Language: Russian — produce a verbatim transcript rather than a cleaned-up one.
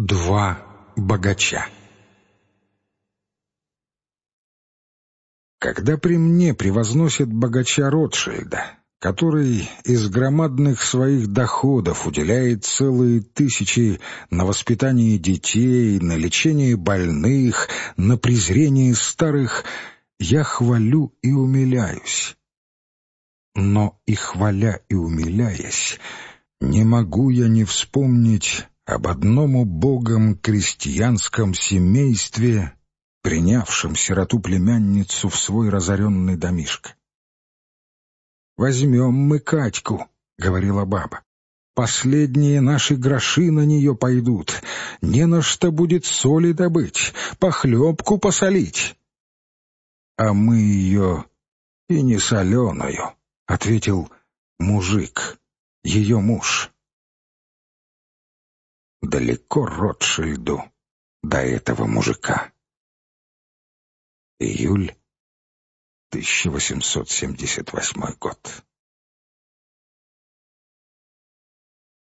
Два богача. Когда при мне превозносят богача Ротшильда, который из громадных своих доходов уделяет целые тысячи на воспитание детей, на лечение больных, на презрение старых, я хвалю и умиляюсь. Но и хваля и умиляясь, не могу я не вспомнить об одном убогом крестьянском семействе, принявшем сироту-племянницу в свой разоренный домишко. «Возьмем мы Катьку», — говорила баба. «Последние наши гроши на нее пойдут. Не на что будет соли добыть, похлебку посолить». «А мы ее и не соленую», — ответил мужик, ее муж. Далеко Ротшильду до этого мужика. Июль тысяча восемьсот семьдесят восьмой год.